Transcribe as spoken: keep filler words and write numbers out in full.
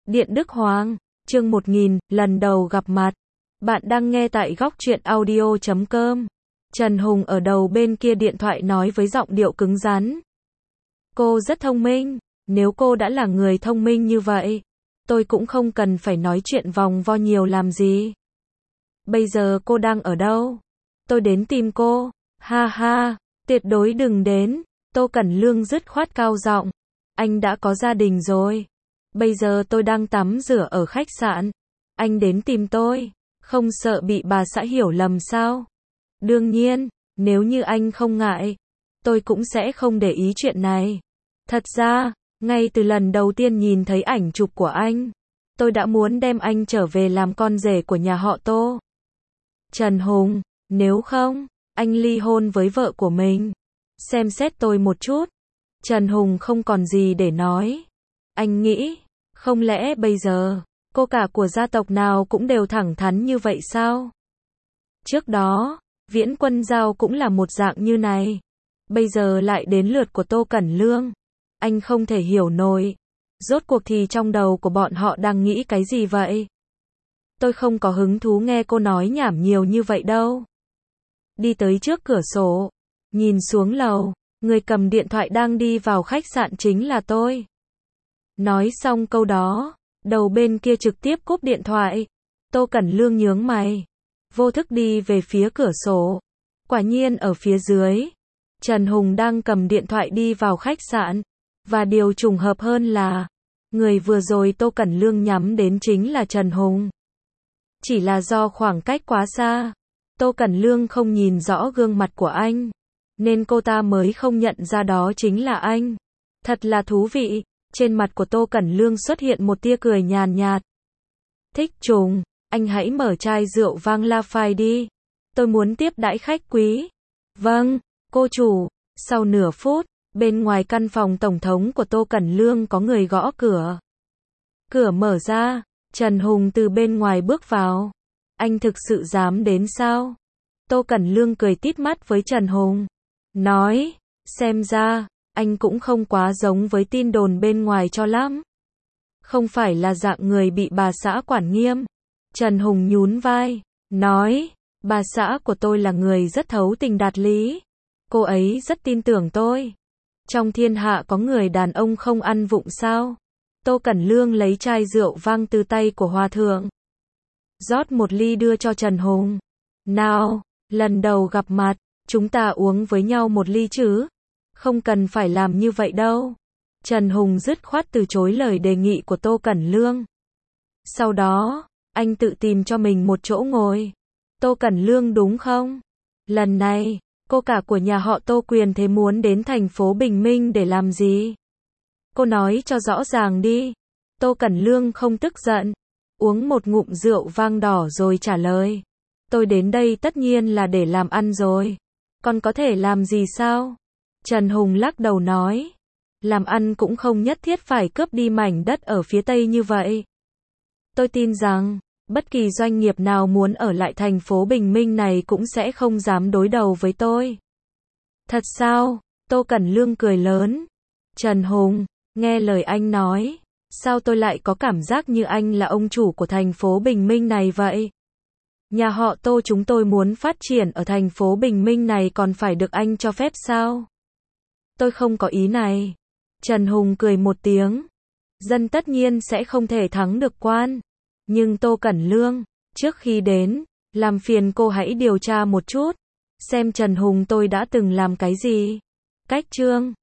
Điện Đức Hoàng, chương một nghìn, lần đầu gặp mặt. Bạn đang nghe tại góc truyện audio chấm com. Trần Hùng ở đầu bên kia điện thoại nói với giọng điệu cứng rắn. Cô rất thông minh, nếu cô đã là người thông minh như vậy, tôi cũng không cần phải nói chuyện vòng vo nhiều làm gì. Bây giờ cô đang ở đâu? Tôi đến tìm cô. Ha ha, tuyệt đối đừng đến. Tô Cẩn Lương dứt khoát cao giọng. Anh đã có gia đình rồi. Bây giờ tôi đang tắm rửa ở khách sạn. Anh đến tìm tôi, không sợ bị bà xã hiểu lầm sao? Đương nhiên, nếu như anh không ngại, tôi cũng sẽ không để ý chuyện này. Thật ra, ngay từ lần đầu tiên nhìn thấy ảnh chụp của anh, tôi đã muốn đem anh trở về làm con rể của nhà họ Tô. Trần Hùng, nếu không, anh ly hôn với vợ của mình. Xem xét tôi một chút. Trần Hùng không còn gì để nói. Anh nghĩ, không lẽ bây giờ, cô cả của gia tộc nào cũng đều thẳng thắn như vậy sao? Trước đó, Viễn Quân Giao cũng là một dạng như này. Bây giờ lại đến lượt của Tô Cẩn Lương. Anh không thể hiểu nổi. Rốt cuộc thì trong đầu của bọn họ đang nghĩ cái gì vậy? Tôi không có hứng thú nghe cô nói nhảm nhiều như vậy đâu. Đi tới trước cửa sổ, nhìn xuống lầu, người cầm điện thoại đang đi vào khách sạn chính là tôi. Nói xong câu đó, đầu bên kia trực tiếp cúp điện thoại. Tô Cẩn Lương nhướng mày, vô thức đi về phía cửa sổ. Quả nhiên ở phía dưới, Trần Hùng đang cầm điện thoại đi vào khách sạn. Và điều trùng hợp hơn là, người vừa rồi Tô Cẩn Lương nhắm đến chính là Trần Hùng. Chỉ là do khoảng cách quá xa, Tô Cẩn Lương không nhìn rõ gương mặt của anh, nên cô ta mới không nhận ra đó chính là anh. Thật là thú vị. Trên mặt của Tô Cẩn Lương xuất hiện một tia cười nhàn nhạt. Thích trùng, anh hãy mở chai rượu vang La Phai đi. Tôi muốn tiếp đãi khách quý. Vâng, cô chủ. Sau nửa phút, bên ngoài căn phòng tổng thống của Tô Cẩn Lương có người gõ cửa. Cửa mở ra, Trần Hùng từ bên ngoài bước vào. Anh thực sự dám đến sao? Tô Cẩn Lương cười tít mắt với Trần Hùng. Nói, xem ra, anh cũng không quá giống với tin đồn bên ngoài cho lắm. Không phải là dạng người bị bà xã quản nghiêm. Trần Hùng nhún vai, nói, bà xã của tôi là người rất thấu tình đạt lý. Cô ấy rất tin tưởng tôi. Trong thiên hạ có người đàn ông không ăn vụng sao? Tô Cẩn Lương lấy chai rượu vang từ tay của hòa thượng. Rót một ly đưa cho Trần Hùng. Nào, lần đầu gặp mặt, chúng ta uống với nhau một ly chứ? Không cần phải làm như vậy đâu. Trần Hùng dứt khoát từ chối lời đề nghị của Tô Cẩn Lương. Sau đó, anh tự tìm cho mình một chỗ ngồi. Tô Cẩn Lương đúng không? Lần này, cô cả của nhà họ Tô quyền thế muốn đến thành phố Bình Minh để làm gì? Cô nói cho rõ ràng đi. Tô Cẩn Lương không tức giận. Uống một ngụm rượu vang đỏ rồi trả lời. Tôi đến đây tất nhiên là để làm ăn rồi. Còn có thể làm gì sao? Trần Hùng lắc đầu nói. Làm ăn cũng không nhất thiết phải cướp đi mảnh đất ở phía Tây như vậy. Tôi tin rằng, bất kỳ doanh nghiệp nào muốn ở lại thành phố Bình Minh này cũng sẽ không dám đối đầu với tôi. Thật sao? Tô Cẩn Lương cười lớn. Trần Hùng, nghe lời anh nói, sao tôi lại có cảm giác như anh là ông chủ của thành phố Bình Minh này vậy? Nhà họ Tô chúng tôi muốn phát triển ở thành phố Bình Minh này còn phải được anh cho phép sao? Tôi không có ý này. Trần Hùng cười một tiếng. Dân tất nhiên sẽ không thể thắng được quan. Nhưng Tô Cẩn Lương, trước khi đến, làm phiền cô hãy điều tra một chút. Xem Trần Hùng tôi đã từng làm cái gì. Cách chương.